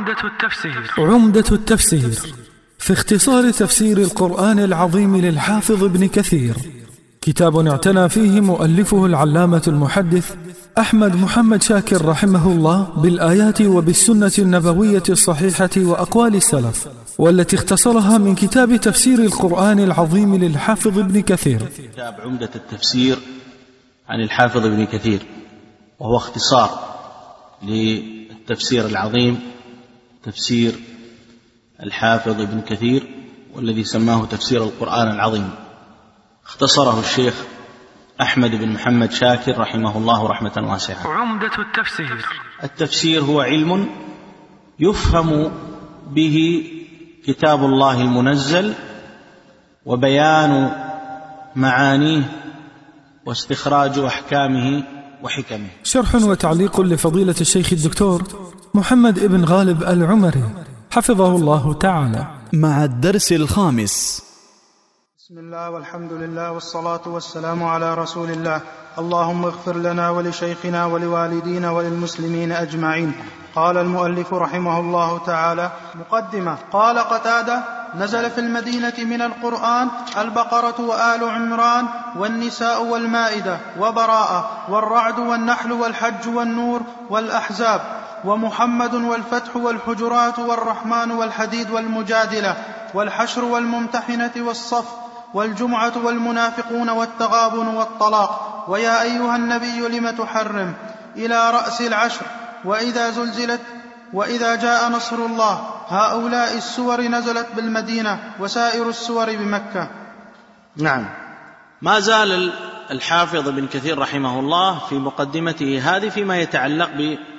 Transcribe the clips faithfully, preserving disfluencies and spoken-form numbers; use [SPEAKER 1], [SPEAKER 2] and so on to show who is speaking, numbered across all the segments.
[SPEAKER 1] عمدة التفسير عمدة التفسير في اختصار تفسير القرآن العظيم للحافظ ابن كثير، كتاب اعتنى فيه مؤلفه العلامة المحدث أحمد محمد شاكر رحمه الله بالآيات وبالسنة النبوية الصحيحة وأقوال السلف، والتي اختصرها من كتاب تفسير القرآن العظيم للحافظ ابن كثير.
[SPEAKER 2] كتاب عمدة التفسير عن الحافظ ابن كثير، وهو اختصار للتفسير العظيم تفسير الحافظ ابن كثير، والذي سماه تفسير القرآن العظيم. اختصره الشيخ أحمد بن محمد شاكر رحمه الله رحمة واسعة.
[SPEAKER 1] عمدة التفسير
[SPEAKER 2] التفسير هو علم يفهم به كتاب الله المنزل وبيان معانيه واستخراج أحكامه وحكمه.
[SPEAKER 1] شرح وتعليق لفضيلة الشيخ الدكتور محمد ابن غالب العمري حفظه الله تعالى،
[SPEAKER 3] مع الدرس الخامس.
[SPEAKER 4] بسم الله والحمد لله والصلاة والسلام على رسول الله. اللهم اغفر لنا ولشيخنا ولوالدينا وللمسلمين أجمعين. قال المؤلف رحمه الله تعالى: مقدمة. قال قتادة: نزل في المدينة من القرآن البقرة وآل عمران والنساء والمائدة وبراءة والرعد والنحل والحج والنور والأحزاب ومحمد والفتح والحجرات والرحمن والحديد والمجادلة والحشر والممتحنة والصف والجمعة والمنافقون والتغابن والطلاق ويا أيها النبي لم تحرم إلى رأس العشر وإذا زلزلت وإذا جاء نصر الله. هؤلاء السور نزلت بالمدينة وسائر السور بمكة.
[SPEAKER 2] نعم. ما زال الحافظ ابن كثير رحمه الله في مقدمته هذه فيما يتعلق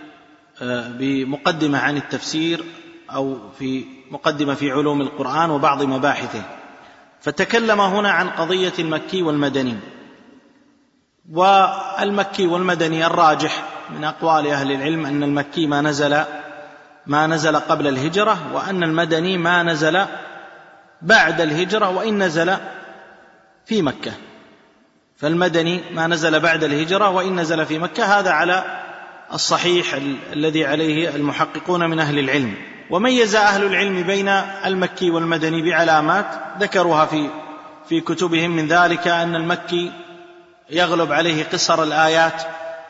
[SPEAKER 2] بمقدمة عن التفسير أو في مقدمة في علوم القرآن وبعض مباحثه، فتكلم هنا عن قضية المكي والمدني. والمكي والمدني الراجح من أقوال أهل العلم أن المكي ما نزل ما نزل قبل الهجرة، وأن المدني ما نزل بعد الهجرة وإن نزل في مكة. فالمدني ما نزل بعد الهجرة وإن نزل في مكة، هذا على الصحيح الذي عليه المحققون من أهل العلم. وميز أهل العلم بين المكي والمدني بعلامات ذكروها في في كتبهم، من ذلك أن المكي يغلب عليه قصر الآيات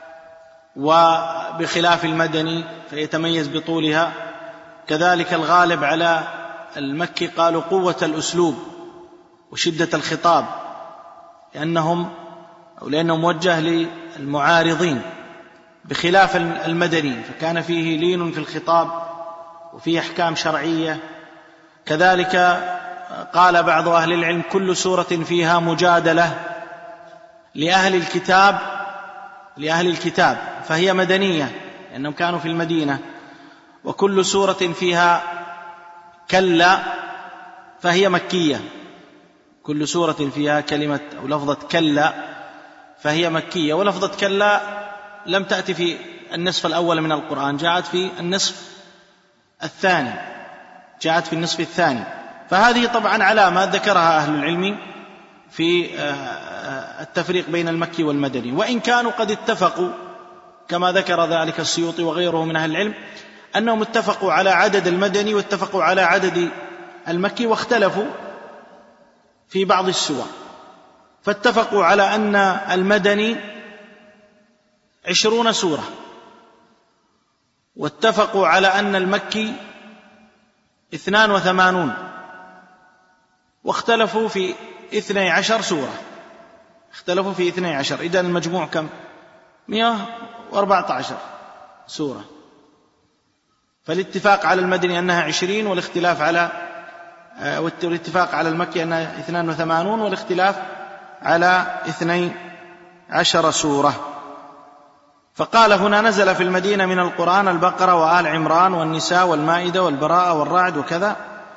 [SPEAKER 2] وبخلاف المدني فيتميز بطولها. كذلك الغالب على المكي قالوا قوة الأسلوب وشدة الخطاب، لأنهم أو لأنه موجه للمعارضين، بخلاف المدني فكان فيه لين في الخطاب وفيه أحكام شرعية. كذلك قال بعض أهل العلم: كل سورة فيها مجادلة لأهل الكتاب لأهل الكتاب فهي مدنية لأنهم كانوا في المدينة، وكل سورة فيها كلا فهي مكية. كل سورة فيها كلمة أو لفظة كلا فهي مكية، ولفظة كلا لم تأتي في النصف الأول من القرآن، جاءت في النصف الثاني جاءت في النصف الثاني. فهذه طبعا علامات ذكرها أهل العلم في التفريق بين المكي والمدني، وإن كانوا قد اتفقوا كما ذكر ذلك السيوطي وغيره من أهل العلم أنهم اتفقوا على عدد المدني واتفقوا على عدد المكي، واختلفوا في بعض السور. فاتفقوا على أن المدني عشرون سورة، واتفقوا على أن المكي اثنان وثمانون، واختلفوا في اثني عشر سورة اختلفوا في اثني عشر إذن المجموع كم؟ مئة وأربعة عشر سورة. فالاتفاق على المدني أنها عشرين، والاختلاف على والاتفاق على المكي أنها اثنان وثمانون، والاختلاف على اثني عشر سورة. فقال هنا: نزل في المدينة من القرآن البقرة وآل عمران والنساء والمائدة والبراءة والرعد وكذا.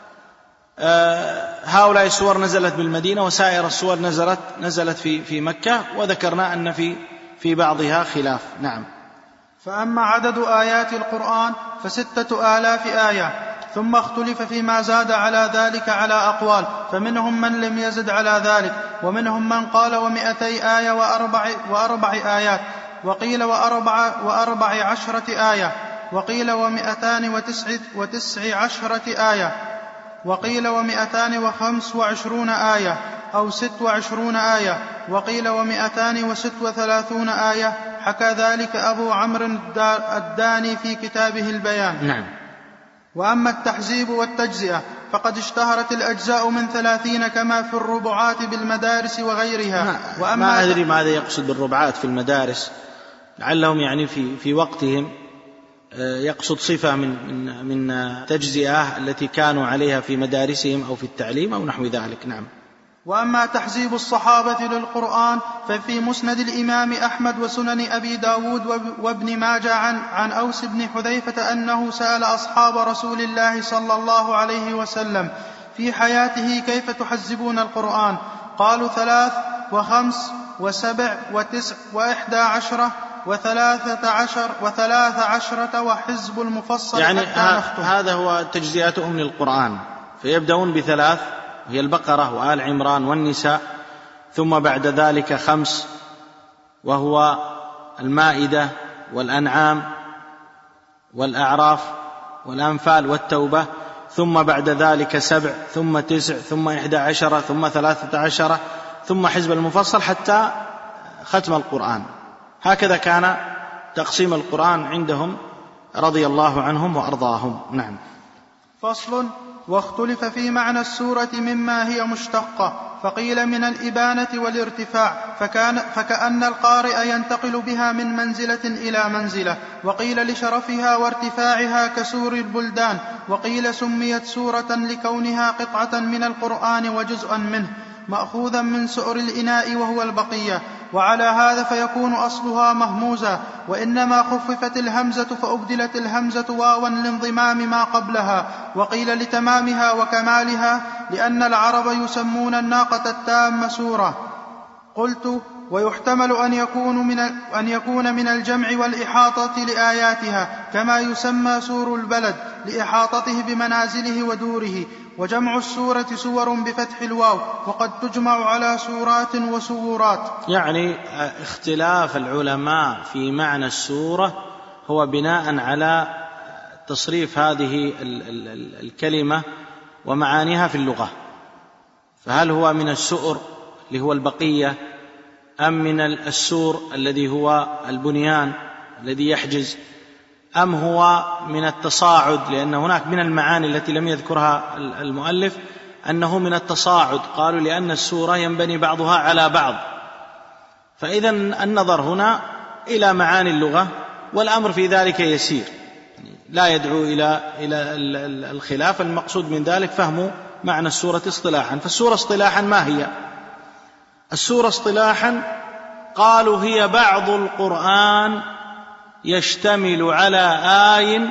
[SPEAKER 2] آه هؤلاء السور نزلت بالمدينة، وسائر السور نزلت نزلت في في مكة، وذكرنا أن في في بعضها خلاف. نعم.
[SPEAKER 4] فأما عدد آيات القرآن فستة آلاف آية، ثم اختلف فيما زاد على ذلك على أقوال، فمنهم من لم يزد على ذلك، ومنهم من قال ومئتي آية وأربع, وأربع آيات، وقيل وأربع, وأربع عشرة آية، وقيل ومئتان وتسع, وتسع عشرة آية، وقيل ومئتان وخمس وعشرون آية أو ست وعشرون آية، وقيل ومئتان وست وثلاثون آية. حكى ذلك أبو عمرو الداني في كتابه البيان.
[SPEAKER 2] نعم.
[SPEAKER 4] وأما التحزيب والتجزئة فقد اشتهرت الأجزاء من ثلاثين كما في الربعات بالمدارس وغيرها.
[SPEAKER 2] وأما ما أدري ماذا يقصد بالربعات في المدارس، لعلهم يعني في, في وقتهم يقصد صفة من, من, من تجزئة التي كانوا عليها في مدارسهم أو في التعليم أو نحو ذلك. نعم.
[SPEAKER 4] وأما تحزيب الصحابة للقرآن ففي مسند الإمام أحمد وسنن أبي داود وابن ماجه عن, عن أوس بن حذيفة أنه سأل أصحاب رسول الله صلى الله عليه وسلم في حياته كيف تحزبون القرآن؟ قالوا ثلاث وخمس وسبع وتسع وإحدى عشرة وثلاثة عشر وثلاث عشرة وحزب المفصل.
[SPEAKER 2] يعني هذا هو تجزئتهم للقرآن، فيبدأون بثلاث وهي البقرة وآل عمران والنساء، ثم بعد ذلك خمس وهو المائدة والأنعام والأعراف والأنفال والتوبة، ثم بعد ذلك سبع ثم تسع ثم إحدى عشرة ثم ثلاثة عشرة ثم حزب المفصل حتى ختم القرآن. هكذا كان تقسيم القرآن عندهم رضي الله عنهم وأرضاهم. نعم.
[SPEAKER 4] فصل. واختلف في معنى السورة مما هي مشتقة، فقيل من الإبانة والارتفاع فكان فكأن القارئ ينتقل بها من منزلة إلى منزلة، وقيل لشرفها وارتفاعها كسور البلدان، وقيل سميت سورة لكونها قطعة من القرآن وجزءا منه مأخوذا من سؤر الإناء وهو البقية، وعلى هذا فيكون أصلها مهموزا، وإنما خففت الهمزة فأبدلت الهمزة واوا لانضمام ما قبلها، وقيل لتمامها وكمالها لأن العرب يسمون الناقة التامة سورة. قلت ويحتمل أن يكون من, أن يكون من الجمع والإحاطة لآياتها كما يسمى سور البلد لإحاطته بمنازله ودوره، وجمع السورة سور بفتح الواو، وقد تجمع على سورات وسورات.
[SPEAKER 2] يعني اختلاف العلماء في معنى السورة هو بناء على تصريف هذه الكلمة ومعانيها في اللغة، فهل هو من السؤر اللي هو البقية أم من السور الذي هو البنيان الذي يحجز، أم هو من التصاعد، لأن هناك من المعاني التي لم يذكرها المؤلف أنه من التصاعد، قالوا لأن السورة ينبني بعضها على بعض. فإذا النظر هنا إلى معاني اللغة، والأمر في ذلك يسير، لا يدعو إلى إلى الخلاف. المقصود من ذلك فهم معنى السورة اصطلاحا. فالسورة اصطلاحا ما هي؟ السورة اصطلاحا قالوا هي بعض القرآن يشتمل على آي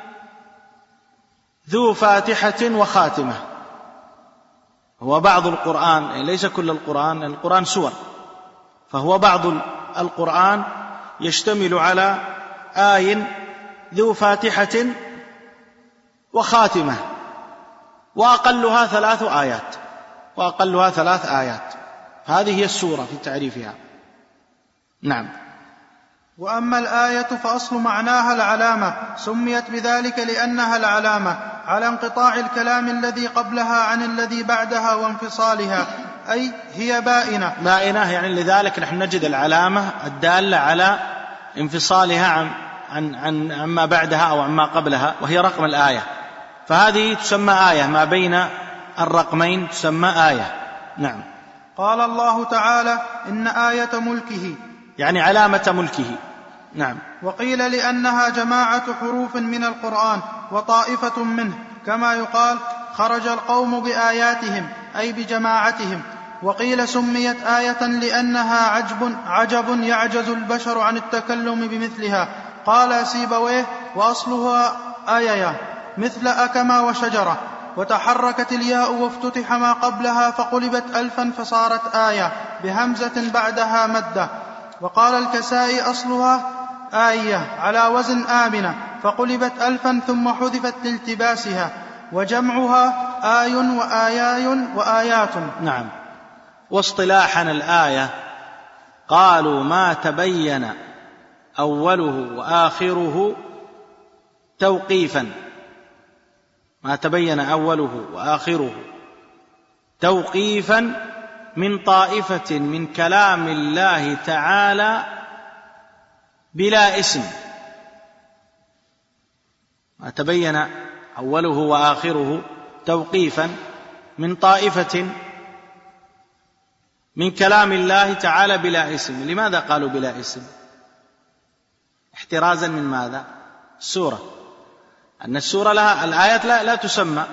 [SPEAKER 2] ذو فاتحة وخاتمة. هو بعض القرآن، يعني ليس كل القرآن، القرآن سور، فهو بعض القرآن يشتمل على آي ذو فاتحة وخاتمة، وأقلها ثلاث آيات وأقلها ثلاث آيات هذه هي السورة في تعريفها. نعم.
[SPEAKER 4] وأما الآية فأصل معناها العلامة، سميت بذلك لأنها العلامة على انقطاع الكلام الذي قبلها عن الذي بعدها وانفصالها، أي هي بائنة.
[SPEAKER 2] بائنة يعني لذلك نحن نجد العلامة الدالة على انفصالها عن عن عن عما بعدها أو عما قبلها، وهي رقم الآية، فهذه تسمى آية، ما بين الرقمين تسمى آية. نعم.
[SPEAKER 4] قال الله تعالى إن آية ملكه،
[SPEAKER 2] يعني علامة ملكه. نعم.
[SPEAKER 4] وقيل لأنها جماعة حروف من القرآن وطائفة منه، كما يقال خرج القوم بآياتهم أي بجماعتهم. وقيل سميت آية لأنها عجب, عجب يعجز البشر عن التكلم بمثلها. قال سيبويه وأصلها آية مثل أكما وشجرة، وتحركت الياء وافتتح ما قبلها فقلبت ألفا فصارت آية بهمزة بعدها مدة. وقال الكسائي أصلها آية على وزن آمنة فقلبت ألفا ثم حذفت لالتباسها، وجمعها آي وآياي وآيات.
[SPEAKER 2] نعم. واصطلاحا الآية قالوا ما تبين أوله وآخره توقيفا، ما تبين أوله وآخره توقيفا من طائفة من كلام الله تعالى بلا اسم، ما تبين أوله وآخره توقيفا من طائفة من كلام الله تعالى بلا اسم. لماذا قالوا بلا اسم؟ احترازا من ماذا؟ السورة، أن السورة لها الآيات لا, لا تسمى،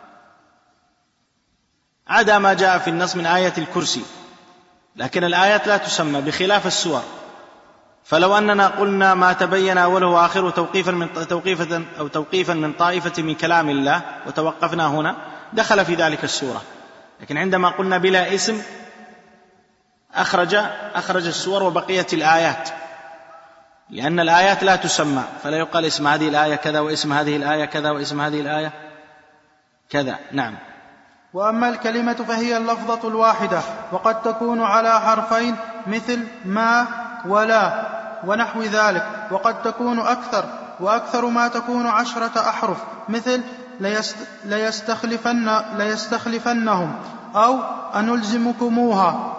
[SPEAKER 2] عدا ما جاء في النص من آية الكرسي، لكن الآيات لا تسمى بخلاف السور. فلو أننا قلنا ما تبين أوله وآخره توقيفا من توقيفا أو توقيفا من طائفة من كلام الله وتوقفنا هنا دخل في ذلك السورة، لكن عندما قلنا بلا اسم أخرج أخرج السور وبقيت الآيات، لأن الآيات لا تسمى، فلا يقال اسم هذه الآية كذا واسم هذه الآية كذا واسم هذه الآية كذا. نعم.
[SPEAKER 4] وأما الكلمة فهي اللفظة الواحدة، وقد تكون على حرفين مثل ما ولا ونحو ذلك، وقد تكون أكثر، وأكثر ما تكون عشرة أحرف مثل ليست ليستخلفن ليستخلفنهم أو أنلزمكموها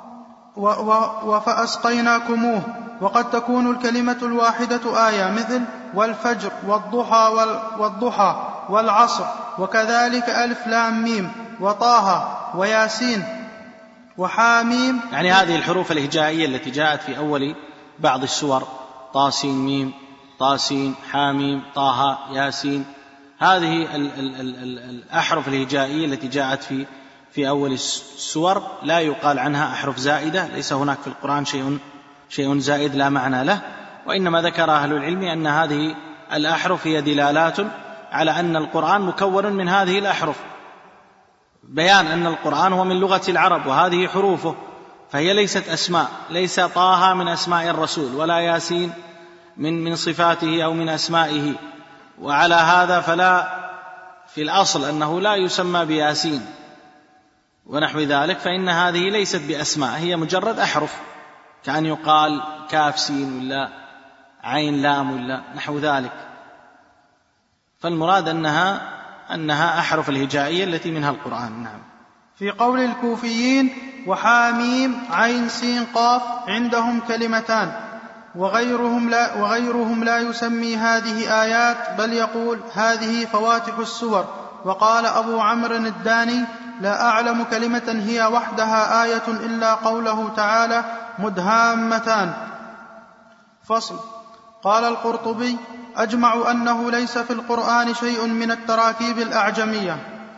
[SPEAKER 4] وفأسقيناكموه. وقد تكون الكلمة الواحدة آية مثل والفجر والضحى والضحى والعصر، وكذلك ألف لام ميم وطه وياسين وحاميم،
[SPEAKER 2] يعني هذه الحروف الهجائية التي جاءت في أول بعض السور، طاسين ميم طاسين حاميم طه ياسين، هذه ال ال ال الأحرف الهجائية التي جاءت في في أول السور لا يقال عنها أحرف زائدة، ليس هناك في القرآن شيء شيء زائد لا معنى له، وإنما ذكر أهل العلم أن هذه الأحرف هي دلالات على أن القرآن مكون من هذه الأحرف، بيان أن القرآن هو من لغة العرب وهذه حروفه، فهي ليست أسماء، ليس طه من أسماء الرسول ولا ياسين من من صفاته أو من أسمائه، وعلى هذا فلا في الأصل أنه لا يسمى بياسين ونحو ذلك، فإن هذه ليست بأسماء، هي مجرد أحرف، كأن يقال كاف سين ولا عين لام ولا نحو ذلك، فالمراد أنها أنها أحرف الهجائية التي منها القرآن. نعم.
[SPEAKER 4] في قول الكوفيين وحاميم عين سين قاف عندهم كلمتان، وغيرهم لا, وغيرهم لا يسمي هذه آيات، بل يقول هذه فواتح السور. وقال أبو عمرو الداني لا أعلم كلمة هي وحدها آية إلا قوله تعالى مدهامتان. فصل. قال القرطبي أجمع أنه ليس في القرآن شيء من التراكيب الأعجمية.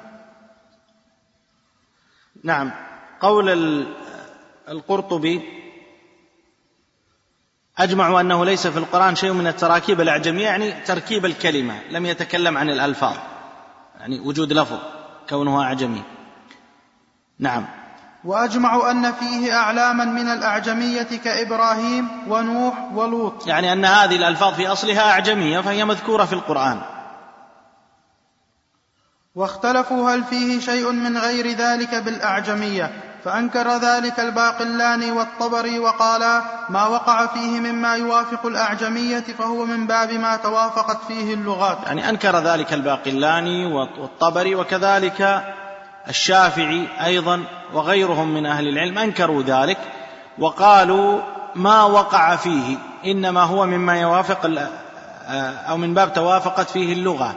[SPEAKER 2] نعم. قول القرطبي أجمعوا أنه ليس في القرآن شيء من التراكيب الأعجمية، يعني تركيب الكلمة، لم يتكلم عن الألفاظ، يعني وجود لفظ كونه أعجمي. نعم.
[SPEAKER 4] وأجمعوا أن فيه أعلاما من الأعجمية كإبراهيم ونوح ولوط،
[SPEAKER 2] يعني أن هذه الألفاظ في أصلها أعجمية فهي مذكورة في القرآن.
[SPEAKER 4] واختلفوا هل فيه شيء من غير ذلك بالأعجمية، فأنكر ذلك الباقلاني والطبري وقالا ما وقع فيه مما يوافق الأعجمية فهو من باب ما توافقت فيه اللغات.
[SPEAKER 2] يعني أنكر ذلك الباقلاني والطبري وكذلك الشافعي أيضا وغيرهم من أهل العلم أنكروا ذلك وقالوا ما وقع فيه إنما هو مما يوافق أو من باب توافقت فيه اللغة،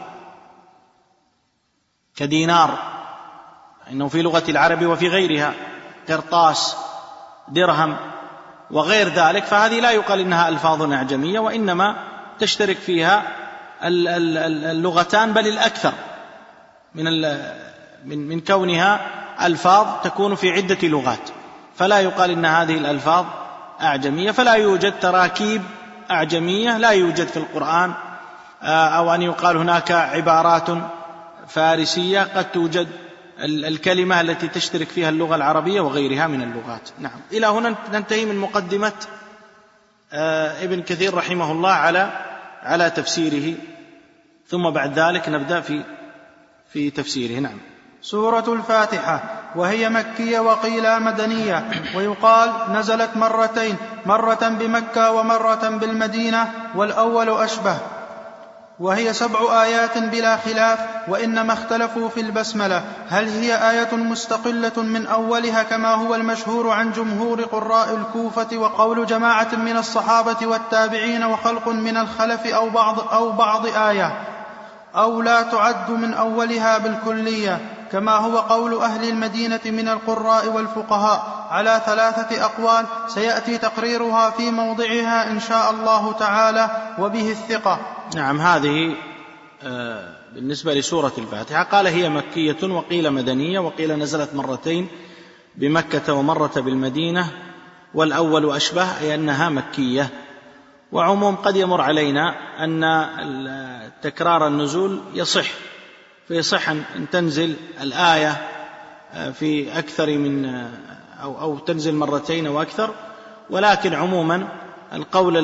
[SPEAKER 2] كدينار إنه في لغة العرب وفي غيرها، قرطاس، درهم وغير ذلك، فهذه لا يقال إنها ألفاظ أعجمية، وإنما تشترك فيها اللغتان بل الأكثر من من من كونها ألفاظ تكون في عدة لغات، فلا يقال إن هذه الألفاظ أعجمية، فلا يوجد تراكيب أعجمية، لا يوجد في القرآن، أو أن يقال هناك عبارات فارسية، قد توجد الكلمة التي تشترك فيها اللغة العربية وغيرها من اللغات. نعم. إلى هنا ننتهي من مقدمة ابن كثير رحمه الله على على تفسيره، ثم بعد ذلك نبدأ في في تفسيره. نعم.
[SPEAKER 4] سورة الفاتحة وهي مكية وقيل مدنية، ويقال نزلت مرتين، مرة بمكة ومرة بالمدينة، والأول أشبه. وهي سبع آيات بلا خلاف، وإنما اختلفوا في البسملة هل هي آية مستقلة من أولها كما هو المشهور عن جمهور قراء الكوفة وقول جماعة من الصحابة والتابعين وخلق من الخلف أو بعض, أو بعض آية، أو لا تعد من أولها بالكلية كما هو قول أهل المدينة من القراء والفقهاء على ثلاثة أقوال سيأتي تقريرها في موضعها إن شاء الله تعالى وبه الثقة.
[SPEAKER 2] نعم، هذه بالنسبة لسورة الفاتحة قال هي مكية وقيل مدنية وقيل نزلت مرتين بمكة ومرة بالمدينة، والأول أشبه أي أنها مكية. وعموم قد يمر علينا أن تكرار النزول يصح، فيصح أن تنزل الآية في أكثر من أو, أو تنزل مرتين أو أكثر، ولكن عموما القول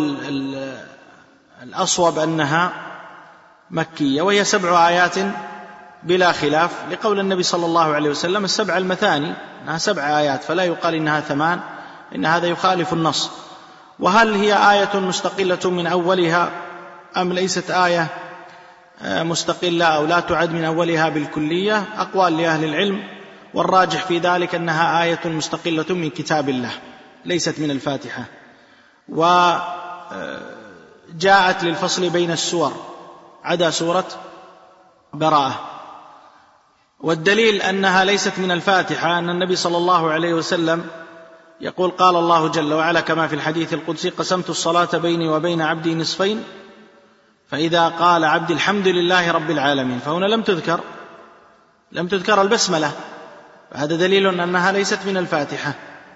[SPEAKER 2] الأصوب أنها مكية، وهي سبع آيات بلا خلاف لقول النبي صلى الله عليه وسلم السبع المثاني، أنها سبع آيات فلا يقال إنها ثمان، إن هذا يخالف النص. وهل هي آية مستقلة من أولها أم ليست آية مستقلة أو لا تعد من أولها بالكلية؟ أقوال لأهل العلم، والراجح في ذلك أنها آية مستقلة من كتاب الله ليست من الفاتحة، وجاءت للفصل بين السور عدا سورة براءة. والدليل أنها ليست من الفاتحة أن النبي صلى الله عليه وسلم يقول قال الله جل وعلا كما في الحديث القدسي قسمت الصلاة بيني وبين عبدي نصفين فإذا قال عبدي الحمد لله رب العالمين، فهنا لم تذكر لم تذكر البسملة، فهذا دليل أنها ليست من الفاتحة.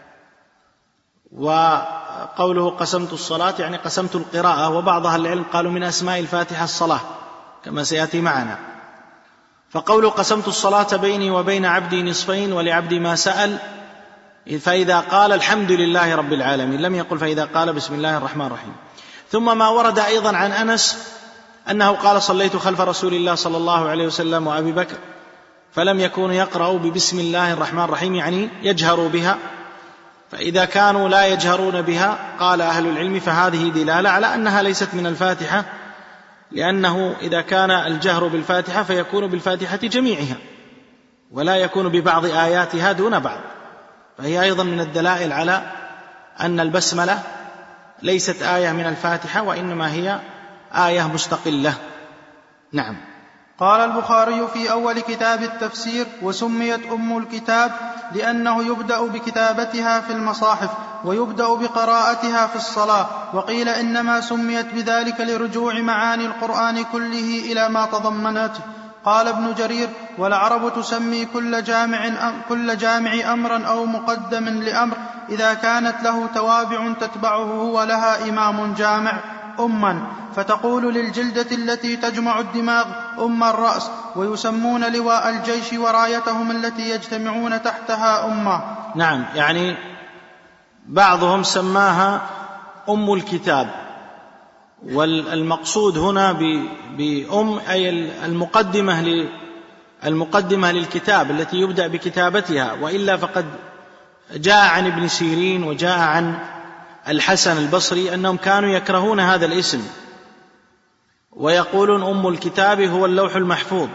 [SPEAKER 2] وقوله قسمت الصلاة يعني قسمت القراءة، وبعض أهل العلم قالوا من أسماء الفاتحة الصلاة كما سيأتي معنا. فقوله قسمت الصلاة بيني وبين عبدي نصفين ولعبدي ما سأل، فإذا قال الحمد لله رب العالمين، لم يقل فإذا قال بسم الله الرحمن الرحيم. ثم ما ورد أيضا عن أنس أنه قال صليت خلف رسول الله صلى الله عليه وسلم وأبي بكر فلم يكونوا يقرأوا ببسم الله الرحمن الرحيم، يعني يجهروا بها، فإذا كانوا لا يجهرون بها قال أهل العلم فهذه دلالة على أنها ليست من الفاتحة، لأنه إذا كان الجهر بالفاتحة فيكون بالفاتحة جميعها ولا يكون ببعض آياتها دون بعض، فهي أيضا من الدلائل على أن البسملة ليست آية من الفاتحة وإنما هي آية مستقلة. نعم.
[SPEAKER 4] قال البخاري في أول كتاب التفسير وسميت أم الكتاب لأنه يبدأ بكتابتها في المصاحف ويبدأ بقراءتها في الصلاة، وقيل إنما سميت بذلك لرجوع معاني القرآن كله إلى ما تضمنته. قال ابن جرير والعرب تسمي كل جامع, أم كل جامع أمرا أو مقدم لأمر إذا كانت له توابع تتبعه ولها إمام جامع أما، فتقول للجلدة التي تجمع الدماغ أم الرأس، ويسمون لواء الجيش ورايتهم التي يجتمعون تحتها أمة.
[SPEAKER 2] نعم، يعني بعضهم سماها أم الكتاب، والمقصود هنا بأم أي المقدمة المقدمة للكتاب التي يبدأ بكتابتها، وإلا فقد جاء عن ابن سيرين وجاء عن الحسن البصري أنهم كانوا يكرهون هذا الاسم ويقولون أم الكتاب هو اللوح المحفوظ،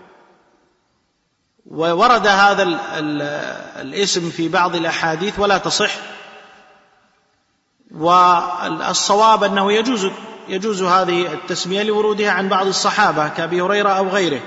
[SPEAKER 2] وورد هذا ال ال الاسم في بعض الأحاديث ولا تصح، والصواب أنه يجوز يجوز هذه التسمية لورودها عن بعض الصحابة كأبي هريرة أو غيره،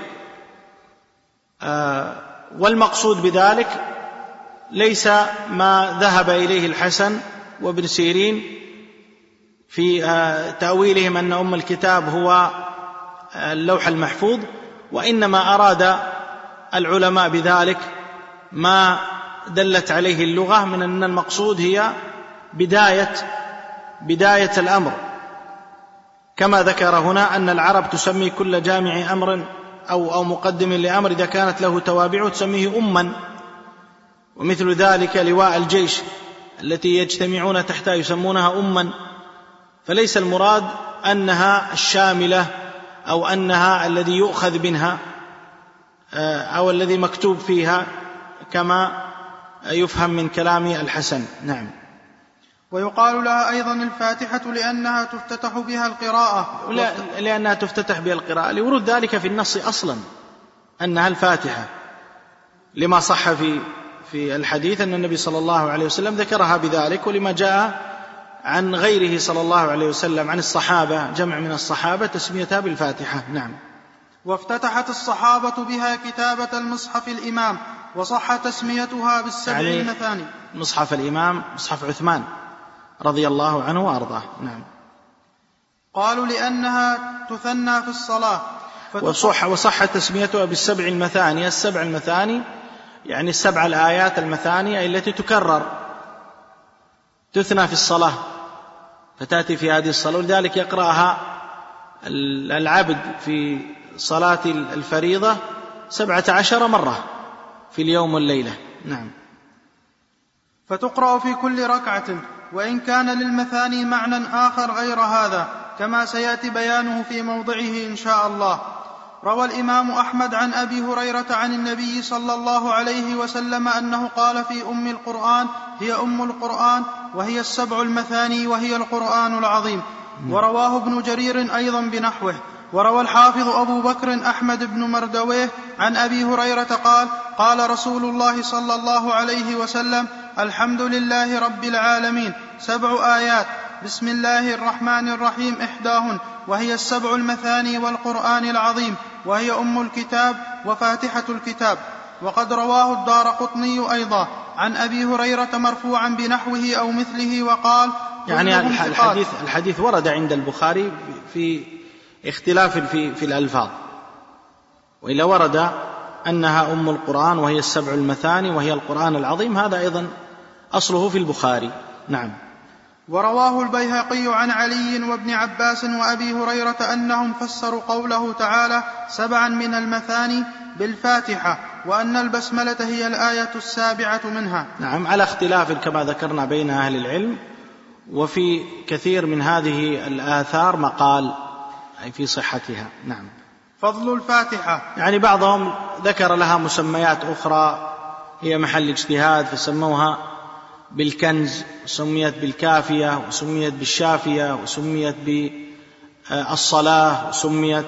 [SPEAKER 2] والمقصود بذلك ليس ما ذهب إليه الحسن وابن سيرين في تأويلهم أن أم الكتاب هو اللوح المحفوظ، وإنما أراد العلماء بذلك ما دلت عليه اللغة من أن المقصود هي بداية بداية الأمر، كما ذكر هنا أن العرب تسمي كل جامع أمر أو أو مقدم لأمر إذا كانت له توابع تسميه أما، ومثل ذلك لواء الجيش التي يجتمعون تحتها يسمونها أما، فليس المراد أنها الشاملة أو أنها الذي يؤخذ منها أو الذي مكتوب فيها كما يفهم من كلام الحسن. نعم.
[SPEAKER 4] ويقال لها أيضا الفاتحة لأنها تفتتح بها القراءة،
[SPEAKER 2] لأنها تفتتح بها القراءة لورود ذلك في النص أصلا أنها الفاتحة، لما صح في في الحديث أن النبي صلى الله عليه وسلم ذكرها بذلك، ولما جاء عن غيره صلى الله عليه وسلم عن الصحابة، جمع من الصحابة تسميتها بالفاتحة. نعم.
[SPEAKER 4] وافتتحت الصحابة بها كتابة المصحف الإمام، وصح تسميتها بالسبع يعني المثاني.
[SPEAKER 2] مصحف الإمام مصحف عثمان رضي الله عنه وأرضاه. نعم.
[SPEAKER 4] قالوا لأنها تثنى في الصلاة،
[SPEAKER 2] وصح, وصح تسميتها بالسبع المثاني. السبع المثاني يعني السبع الآيات المثانية التي تكرر تثنى في الصلاة، فتأتي في هذه الصلاة، ولذلك يقرأها العبد في صلاة الفريضة سبعة عشر مرة في اليوم والليلة. نعم.
[SPEAKER 4] فتقرأ في كل ركعة، وإن كان للمثاني معنى آخر غير هذا كما سيأتي بيانه في موضعه إن شاء الله. روى الإمام أحمد عن أبي هريرة عن النبي صلى الله عليه وسلم أنه قال في أم القرآن: هي أم القرآن وهي السبع المثاني وهي القرآن العظيم. ورواه ابن جرير أيضا بنحوه. وروى الحافظ أبو بكر أحمد بن مردويه عن أبي هريرة قال: قال رسول الله صلى الله عليه وسلم: الحمد لله رب العالمين، سبع آيات، بسم الله الرحمن الرحيم إحداهن، وهي السبع المثاني والقرآن العظيم، وهي أم الكتاب وفاتحة الكتاب. وقد رواه الدارقطني أيضا عن أبي هريرة مرفوعا بنحوه أو مثله وقال:
[SPEAKER 2] يعني الحديث, الحديث ورد عند البخاري في اختلاف في, في الألفاظ، وإلا ورد أنها أم القرآن وهي السبع المثاني وهي القرآن العظيم، هذا أيضا أصله في البخاري. نعم.
[SPEAKER 4] ورواه البيهقي عن علي وابن عباس وأبي هريرة أنهم فسروا قوله تعالى سبعا من المثاني بالفاتحة، وأن البسملة هي الآية السابعة منها.
[SPEAKER 2] نعم، على اختلاف كما ذكرنا بين أهل العلم، وفي كثير من هذه الآثار مقال أي في صحتها. نعم.
[SPEAKER 4] فضل الفاتحة،
[SPEAKER 2] يعني بعضهم ذكر لها مسميات أخرى هي محل اجتهاد، فسموها بالكنز، وسميت بالكافية، وسميت بالشافية، وسميت بالصلاة، وسميت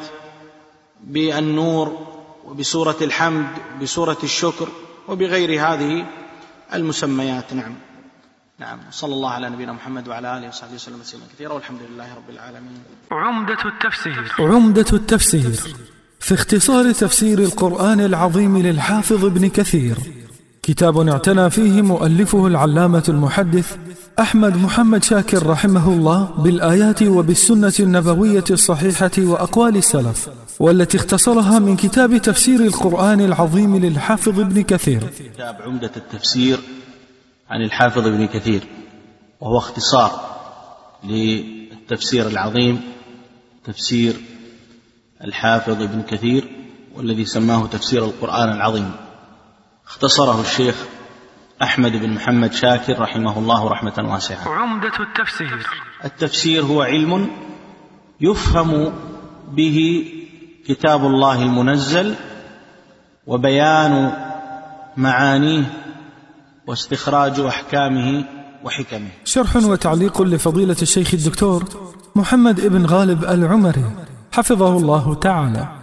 [SPEAKER 2] بالنور، وبسورة الحمد، وبسورة الشكر، وبغير هذه المسميات. نعم. نعم. صلى الله على نبينا محمد وعلى آله وصحبه وسلم تسليما كثيرا، والحمد لله رب العالمين.
[SPEAKER 1] عمدة التفسير. عمدة التفسير في اختصار تفسير القرآن العظيم للحافظ ابن كثير، كتاب اعتنى فيه مؤلفه العلامة المحدث أحمد محمد شاكر رحمه الله بالآيات وبالسنة النبوية الصحيحة وأقوال السلف، والتي اختصرها من كتاب تفسير القرآن العظيم للحافظ ابن كثير.
[SPEAKER 2] كتاب عمدة التفسير عن الحافظ ابن كثير، وهو اختصار للتفسير العظيم، تفسير الحافظ ابن كثير، والذي سماه تفسير القرآن العظيم. اختصره الشيخ أحمد بن محمد شاكر رحمه الله رحمة واسعة.
[SPEAKER 1] عمدة التفسير.
[SPEAKER 2] التفسير هو علم يفهم به كتاب الله المنزل، وبيان معانيه، واستخراج أحكامه وحكمه.
[SPEAKER 1] شرح وتعليق لفضيلة الشيخ الدكتور محمد ابن غالب العمري حفظه الله تعالى.